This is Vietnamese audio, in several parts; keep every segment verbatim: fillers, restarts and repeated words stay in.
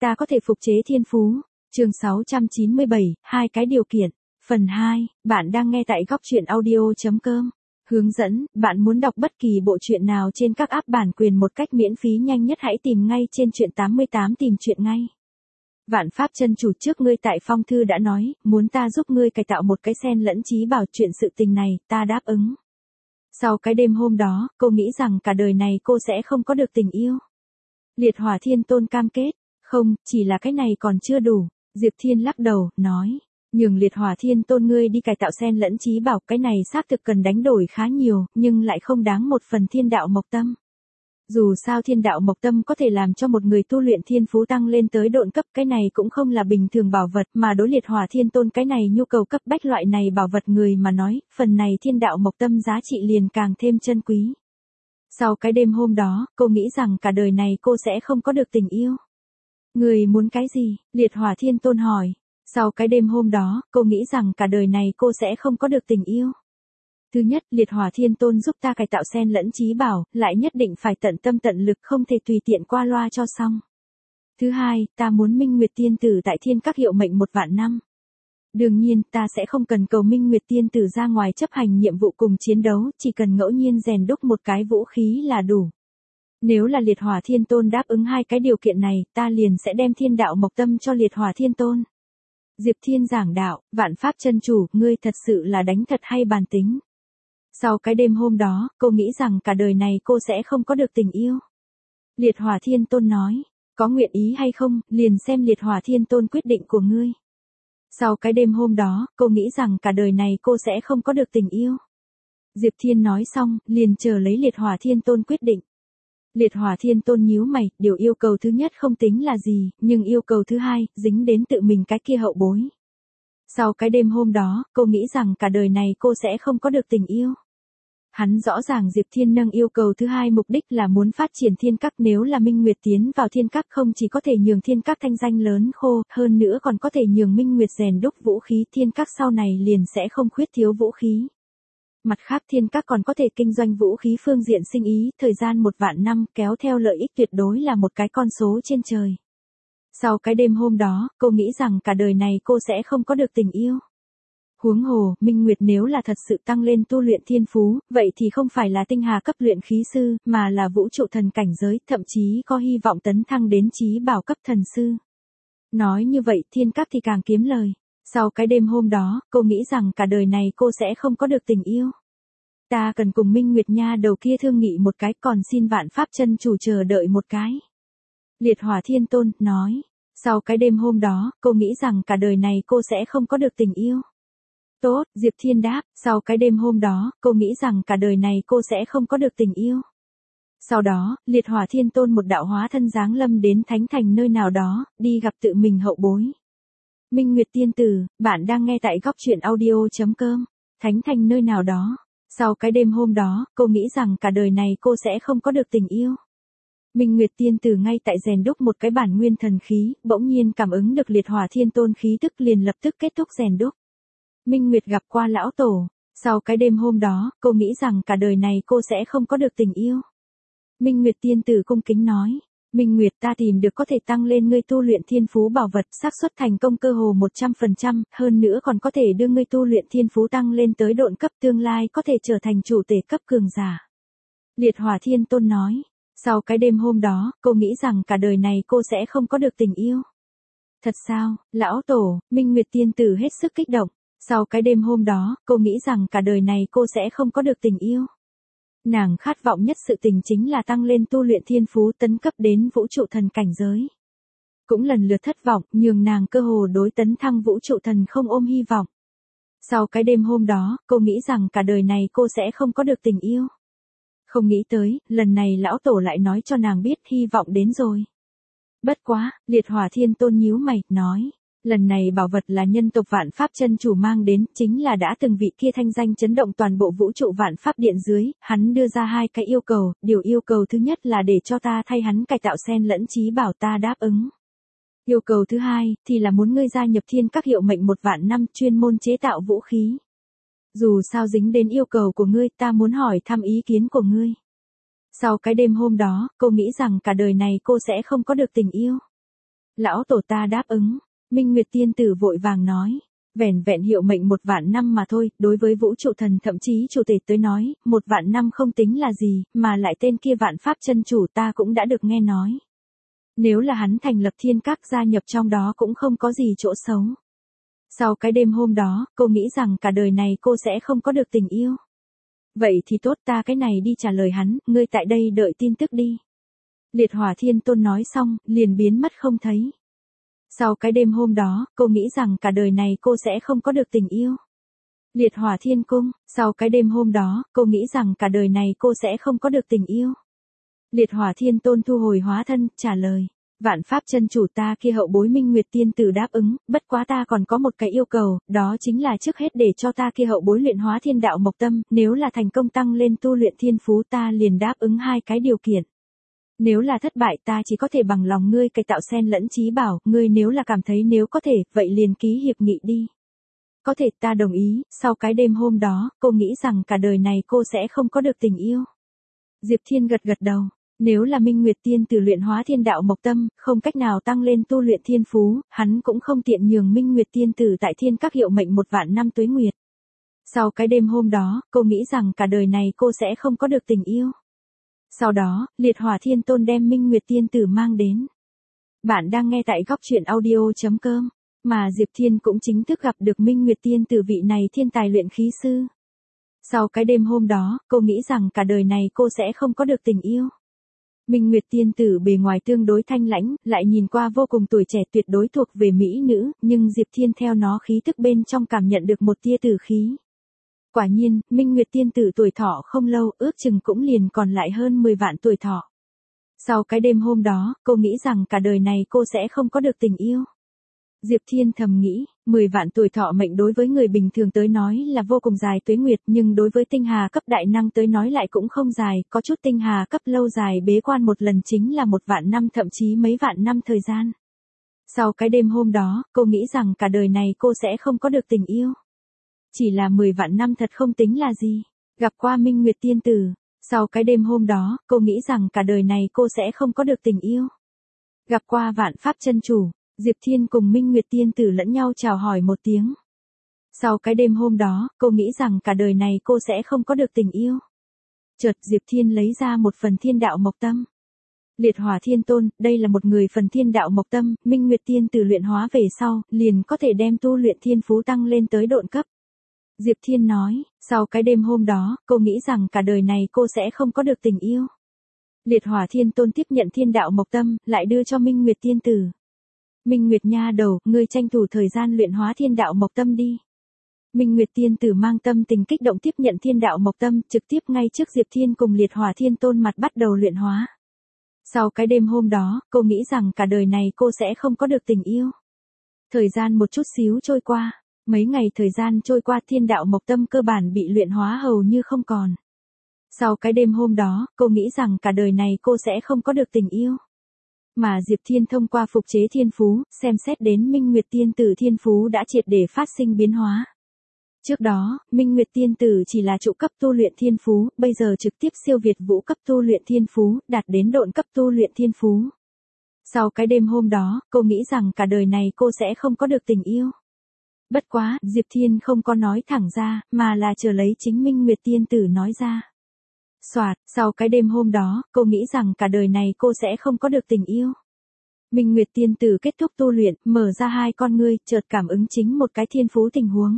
ta có thể phục chế thiên phú. Chương sáu trăm chín mươi bảy, hai cái điều kiện. Phần hai, bạn đang nghe tại góc truyện audio chấm com. Hướng dẫn, bạn muốn đọc bất kỳ bộ truyện nào trên các app bản quyền một cách miễn phí nhanh nhất hãy tìm ngay trên truyện tám mươi tám tìm truyện ngay. Vạn Pháp chân chủ trước ngươi tại phong thư đã nói, muốn ta giúp ngươi cải tạo một cái sen lẫn trí bảo, chuyện sự tình này, ta đáp ứng. Sau cái đêm hôm đó, cô nghĩ rằng cả đời này cô sẽ không có được tình yêu. Liệt Hỏa Thiên Tôn cam kết, không, chỉ là cái này còn chưa đủ. Diệp Thiên lắc đầu, nói, nhường Liệt Hỏa Thiên Tôn ngươi đi cải tạo sen lẫn trí bảo, cái này xác thực cần đánh đổi khá nhiều, nhưng lại không đáng một phần thiên đạo mộc tâm. Dù sao thiên đạo mộc tâm có thể làm cho một người tu luyện thiên phú tăng lên tới độn cấp, cái này cũng không là bình thường bảo vật, mà đối Liệt Hỏa Thiên Tôn cái này nhu cầu cấp bách loại này bảo vật người mà nói, phần này thiên đạo mộc tâm giá trị liền càng thêm chân quý. Sau cái đêm hôm đó, cô nghĩ rằng cả đời này cô sẽ không có được tình yêu. Người muốn cái gì? Liệt Hỏa Thiên Tôn hỏi. Sau cái đêm hôm đó, cô nghĩ rằng cả đời này cô sẽ không có được tình yêu. Thứ nhất, Liệt Hỏa Thiên Tôn giúp ta cải tạo sen lẫn trí bảo, lại nhất định phải tận tâm tận lực, không thể tùy tiện qua loa cho xong. Thứ hai, ta muốn Minh Nguyệt Tiên Tử tại Thiên Các hiệu mệnh một vạn năm. Đương nhiên, ta sẽ không cần cầu Minh Nguyệt Tiên Tử ra ngoài chấp hành nhiệm vụ cùng chiến đấu, chỉ cần ngẫu nhiên rèn đúc một cái vũ khí là đủ. Nếu là Liệt Hỏa Thiên Tôn đáp ứng hai cái điều kiện này, ta liền sẽ đem thiên đạo mộc tâm cho Liệt Hỏa Thiên Tôn. Diệp Thiên giảng đạo, Vạn Pháp chân chủ, ngươi thật sự là đánh thật hay bàn tính. Sau cái đêm hôm đó, cô nghĩ rằng cả đời này cô sẽ không có được tình yêu. Liệt Hỏa Thiên Tôn nói, có nguyện ý hay không, liền xem Liệt Hỏa Thiên Tôn quyết định của ngươi. Sau cái đêm hôm đó, cô nghĩ rằng cả đời này cô sẽ không có được tình yêu. Diệp Thiên nói xong, liền chờ lấy Liệt Hỏa Thiên Tôn quyết định. Liệt Hỏa Thiên Tôn nhíu mày, điều yêu cầu thứ nhất không tính là gì, nhưng yêu cầu thứ hai, dính đến tự mình cái kia hậu bối. Sau cái đêm hôm đó, cô nghĩ rằng cả đời này cô sẽ không có được tình yêu. Hắn rõ ràng Diệp Thiên nâng yêu cầu thứ hai mục đích là muốn phát triển Thiên Các, nếu là Minh Nguyệt tiến vào Thiên Các không chỉ có thể nhường Thiên Các thanh danh lớn khô, hơn nữa còn có thể nhường Minh Nguyệt rèn đúc vũ khí, Thiên Các sau này liền sẽ không khuyết thiếu vũ khí. Mặt khác Thiên Các còn có thể kinh doanh vũ khí phương diện sinh ý, thời gian một vạn năm kéo theo lợi ích tuyệt đối là một cái con số trên trời. Sau cái đêm hôm đó, cô nghĩ rằng cả đời này cô sẽ không có được tình yêu. Huống hồ, Minh Nguyệt nếu là thật sự tăng lên tu luyện thiên phú, vậy thì không phải là tinh hà cấp luyện khí sư, mà là vũ trụ thần cảnh giới, thậm chí có hy vọng tấn thăng đến chí bảo cấp thần sư. Nói như vậy Thiên Các thì càng kiếm lời. Sau cái đêm hôm đó, cô nghĩ rằng cả đời này cô sẽ không có được tình yêu. Ta cần cùng Minh Nguyệt nha đầu kia thương nghị một cái, còn xin Vạn Pháp chân chủ chờ đợi một cái. Liệt Hỏa Thiên Tôn nói. Sau cái đêm hôm đó, cô nghĩ rằng cả đời này cô sẽ không có được tình yêu. Tốt, Diệp Thiên đáp, sau cái đêm hôm đó, cô nghĩ rằng cả đời này cô sẽ không có được tình yêu. Sau đó, Liệt Hỏa Thiên Tôn một đạo hóa thân giáng lâm đến thánh thành nơi nào đó, đi gặp tự mình hậu bối. Minh Nguyệt Tiên Tử, bạn đang nghe tại góc truyện audio chấm com, thánh thành nơi nào đó. Sau cái đêm hôm đó, cô nghĩ rằng cả đời này cô sẽ không có được tình yêu. Minh Nguyệt Tiên Tử ngay tại rèn đúc một cái bản nguyên thần khí, bỗng nhiên cảm ứng được Liệt Hỏa Thiên Tôn khí tức liền lập tức kết thúc rèn đúc. Minh Nguyệt gặp qua lão tổ. Sau cái đêm hôm đó, cô nghĩ rằng cả đời này cô sẽ không có được tình yêu. Minh Nguyệt Tiên Tử cung kính nói, Minh Nguyệt, ta tìm được có thể tăng lên ngươi tu luyện thiên phú bảo vật, xác suất thành công cơ hồ một trăm phần trăm, hơn nữa còn có thể đưa ngươi tu luyện thiên phú tăng lên tới độn cấp, tương lai có thể trở thành chủ tể cấp cường giả. Liệt Hỏa Thiên Tôn nói, sau cái đêm hôm đó, cô nghĩ rằng cả đời này cô sẽ không có được tình yêu. Thật sao, lão tổ? Minh Nguyệt Tiên Tử hết sức kích động. Sau cái đêm hôm đó, cô nghĩ rằng cả đời này cô sẽ không có được tình yêu. Nàng khát vọng nhất sự tình chính là tăng lên tu luyện thiên phú tấn cấp đến vũ trụ thần cảnh giới. Cũng lần lượt thất vọng, nhường nàng cơ hồ đối tấn thăng vũ trụ thần không ôm hy vọng. Sau cái đêm hôm đó, cô nghĩ rằng cả đời này cô sẽ không có được tình yêu. Không nghĩ tới, lần này lão tổ lại nói cho nàng biết hy vọng đến rồi. Bất quá, Liệt Hỏa Thiên Tôn nhíu mày, nói. Lần này bảo vật là nhân tộc Vạn Pháp chân chủ mang đến, chính là đã từng vị kia thanh danh chấn động toàn bộ vũ trụ Vạn Pháp điện dưới, hắn đưa ra hai cái yêu cầu, điều yêu cầu thứ nhất là để cho ta thay hắn cải tạo sen lẫn trí bảo, ta đáp ứng. Yêu cầu thứ hai, thì là muốn ngươi gia nhập Thiên Các hiệu mệnh một vạn năm, chuyên môn chế tạo vũ khí. Dù sao dính đến yêu cầu của ngươi, ta muốn hỏi thăm ý kiến của ngươi. Sau cái đêm hôm đó, cô nghĩ rằng cả đời này cô sẽ không có được tình yêu. Lão tổ ta đáp ứng. Minh Nguyệt tiên tử vội vàng nói. Vẻn vẹn hiệu mệnh một vạn năm mà thôi, đối với vũ trụ thần thậm chí chủ tể tới nói, một vạn năm không tính là gì, mà lại tên kia vạn pháp chân chủ ta cũng đã được nghe nói. Nếu là hắn thành lập thiên các gia nhập trong đó cũng không có gì chỗ xấu. Sau cái đêm hôm đó, cô nghĩ rằng cả đời này cô sẽ không có được tình yêu. Vậy thì tốt, ta cái này đi trả lời hắn, ngươi tại đây đợi tin tức đi. Liệt Hỏa Thiên Tôn nói xong, liền biến mất không thấy. Sau cái đêm hôm đó, cô nghĩ rằng cả đời này cô sẽ không có được tình yêu. Liệt Hỏa Thiên Cung, sau cái đêm hôm đó, cô nghĩ rằng cả đời này cô sẽ không có được tình yêu. Liệt Hỏa Thiên Tôn thu hồi hóa thân, trả lời. Vạn pháp chân chủ ta kia hậu bối Minh Nguyệt tiên tử đáp ứng, bất quá ta còn có một cái yêu cầu, đó chính là trước hết để cho ta kia hậu bối luyện hóa thiên đạo mộc tâm, nếu là thành công tăng lên tu luyện thiên phú ta liền đáp ứng hai cái điều kiện. Nếu là thất bại ta chỉ có thể bằng lòng ngươi cải tạo sen lẫn trí bảo, ngươi nếu là cảm thấy nếu có thể, vậy liền ký hiệp nghị đi. Có thể ta đồng ý, sau cái đêm hôm đó, cô nghĩ rằng cả đời này cô sẽ không có được tình yêu. Diệp Thiên gật gật đầu. Nếu là Minh Nguyệt tiên tử luyện hóa thiên đạo mộc tâm, không cách nào tăng lên tu luyện thiên phú, hắn cũng không tiện nhường Minh Nguyệt tiên tử tại thiên các hiệu mệnh một vạn năm tuế nguyệt. Sau cái đêm hôm đó, cô nghĩ rằng cả đời này cô sẽ không có được tình yêu. Sau đó, Liệt Hỏa Thiên Tôn đem Minh Nguyệt tiên tử mang đến. Bạn đang nghe tại góc truyện audio chấm com, mà Diệp Thiên cũng chính thức gặp được Minh Nguyệt tiên tử vị này thiên tài luyện khí sư. Sau cái đêm hôm đó, cô nghĩ rằng cả đời này cô sẽ không có được tình yêu. Minh Nguyệt tiên tử bề ngoài tương đối thanh lãnh, lại nhìn qua vô cùng tuổi trẻ tuyệt đối thuộc về mỹ nữ, nhưng Diệp Thiên theo nó khí tức bên trong cảm nhận được một tia tử khí. Quả nhiên, Minh Nguyệt tiên tử tuổi thọ không lâu, ước chừng cũng liền còn lại hơn mười vạn tuổi thọ. Sau cái đêm hôm đó, cô nghĩ rằng cả đời này cô sẽ không có được tình yêu. Diệp Thiên thầm nghĩ, mười vạn tuổi thọ mệnh đối với người bình thường tới nói là vô cùng dài tuế nguyệt, nhưng đối với tinh hà cấp đại năng tới nói lại cũng không dài, có chút tinh hà cấp lâu dài bế quan một lần chính là một vạn năm thậm chí mấy vạn năm thời gian. Sau cái đêm hôm đó, cô nghĩ rằng cả đời này cô sẽ không có được tình yêu. Chỉ là mười vạn năm thật không tính là gì. Gặp qua Minh Nguyệt tiên tử, sau cái đêm hôm đó, cô nghĩ rằng cả đời này cô sẽ không có được tình yêu. Gặp qua vạn pháp chân chủ. Diệp Thiên cùng Minh Nguyệt tiên tử lẫn nhau chào hỏi một tiếng. Sau cái đêm hôm đó, cô nghĩ rằng cả đời này cô sẽ không có được tình yêu. Chợt Diệp Thiên lấy ra một phần thiên đạo mộc tâm. Liệt Hỏa Thiên Tôn, đây là một người phần thiên đạo mộc tâm, Minh Nguyệt tiên tử luyện hóa về sau, liền có thể đem tu luyện thiên phú tăng lên tới độn cấp. Diệp Thiên nói, sau cái đêm hôm đó, cô nghĩ rằng cả đời này cô sẽ không có được tình yêu. Liệt Hỏa Thiên Tôn tiếp nhận thiên đạo mộc tâm, lại đưa cho Minh Nguyệt tiên tử. Minh Nguyệt nha đầu, ngươi tranh thủ thời gian luyện hóa thiên đạo mộc tâm đi. Minh Nguyệt tiên tử mang tâm tình kích động tiếp nhận thiên đạo mộc tâm, trực tiếp ngay trước Diệp Thiên cùng Liệt Hỏa Thiên Tôn mặt bắt đầu luyện hóa. Sau cái đêm hôm đó, cô nghĩ rằng cả đời này cô sẽ không có được tình yêu. Thời gian một chút xíu trôi qua, mấy ngày thời gian trôi qua thiên đạo mộc tâm cơ bản bị luyện hóa hầu như không còn. Sau cái đêm hôm đó, cô nghĩ rằng cả đời này cô sẽ không có được tình yêu. Mà Diệp Thiên thông qua phục chế thiên phú, xem xét đến Minh Nguyệt tiên tử thiên phú đã triệt để phát sinh biến hóa. Trước đó, Minh Nguyệt tiên tử chỉ là trụ cấp tu luyện thiên phú, bây giờ trực tiếp siêu việt vũ cấp tu luyện thiên phú, đạt đến độn cấp tu luyện thiên phú. Sau cái đêm hôm đó, cô nghĩ rằng cả đời này cô sẽ không có được tình yêu. Bất quá, Diệp Thiên không có nói thẳng ra, mà là chờ lấy chính Minh Nguyệt tiên tử nói ra. Soạt, sau cái đêm hôm đó, cô nghĩ rằng cả đời này cô sẽ không có được tình yêu. Minh Nguyệt tiên tử kết thúc tu luyện, mở ra hai con ngươi, chợt cảm ứng chính một cái thiên phú tình huống.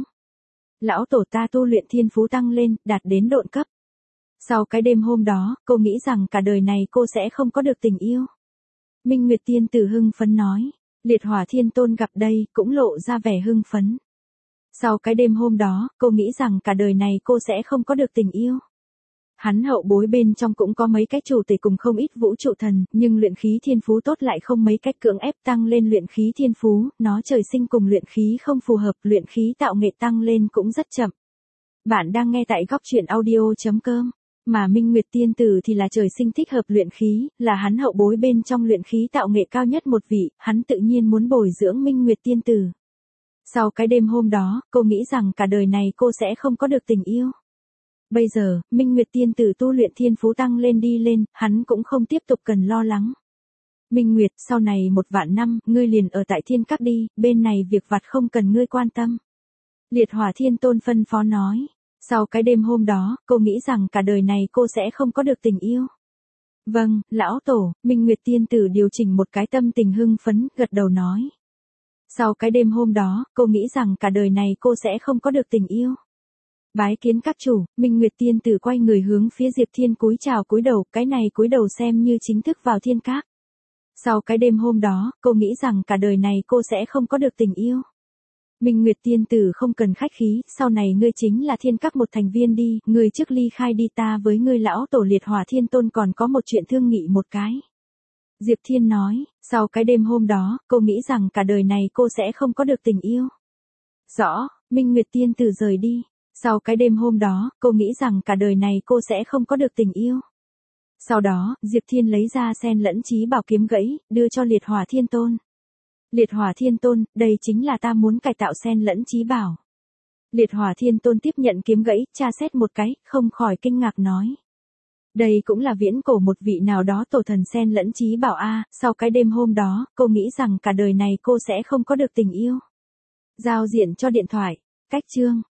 Lão tổ ta tu luyện thiên phú tăng lên, đạt đến độn cấp. Sau cái đêm hôm đó, cô nghĩ rằng cả đời này cô sẽ không có được tình yêu. Minh Nguyệt tiên tử hưng phấn nói, Liệt Hỏa Thiên Tôn gặp đây, cũng lộ ra vẻ hưng phấn. Sau cái đêm hôm đó, cô nghĩ rằng cả đời này cô sẽ không có được tình yêu. Hắn hậu bối bên trong cũng có mấy cái chủ tể cùng không ít vũ trụ thần, nhưng luyện khí thiên phú tốt lại không mấy cách cưỡng ép tăng lên luyện khí thiên phú, nó trời sinh cùng luyện khí không phù hợp, luyện khí tạo nghệ tăng lên cũng rất chậm. Bạn đang nghe tại góc truyện audio chấm com, mà Minh Nguyệt tiên tử thì là trời sinh thích hợp luyện khí, là hắn hậu bối bên trong luyện khí tạo nghệ cao nhất một vị, hắn tự nhiên muốn bồi dưỡng Minh Nguyệt tiên tử. Sau cái đêm hôm đó, cô nghĩ rằng cả đời này cô sẽ không có được tình yêu. Bây giờ, Minh Nguyệt tiên tử tu luyện thiên phú tăng lên đi lên, hắn cũng không tiếp tục cần lo lắng. Minh Nguyệt, sau này một vạn năm, ngươi liền ở tại thiên các đi, bên này việc vặt không cần ngươi quan tâm. Liệt Hỏa Thiên Tôn phân phó nói. Sau cái đêm hôm đó, cô nghĩ rằng cả đời này cô sẽ không có được tình yêu. Vâng, lão tổ, Minh Nguyệt tiên tử điều chỉnh một cái tâm tình hưng phấn, gật đầu nói. Sau cái đêm hôm đó, cô nghĩ rằng cả đời này cô sẽ không có được tình yêu. Bái kiến các chủ, Minh Nguyệt tiên tử quay người hướng phía Diệp Thiên cúi chào cúi đầu, cái này cúi đầu xem như chính thức vào thiên các. Sau cái đêm hôm đó, cô nghĩ rằng cả đời này cô sẽ không có được tình yêu. Minh Nguyệt tiên tử không cần khách khí, sau này ngươi chính là thiên các một thành viên đi, ngươi trước ly khai đi, ta với ngươi lão tổ Liệt Hỏa Thiên Tôn còn có một chuyện thương nghị một cái. Diệp Thiên nói, sau cái đêm hôm đó, cô nghĩ rằng cả đời này cô sẽ không có được tình yêu. Rõ, Minh Nguyệt tiên tử rời đi. Sau cái đêm hôm đó, cô nghĩ rằng cả đời này cô sẽ không có được tình yêu. Sau đó, Diệp Thiên lấy ra sen lẫn chí bảo kiếm gãy, đưa cho Liệt Hỏa Thiên Tôn. Liệt Hỏa Thiên Tôn, đây chính là ta muốn cải tạo sen lẫn chí bảo. Liệt Hỏa Thiên Tôn tiếp nhận kiếm gãy, tra xét một cái, không khỏi kinh ngạc nói. Đây cũng là viễn cổ một vị nào đó tổ thần sen lẫn chí bảo a. Sau cái đêm hôm đó, cô nghĩ rằng cả đời này cô sẽ không có được tình yêu. Giao diện cho điện thoại, cách chương.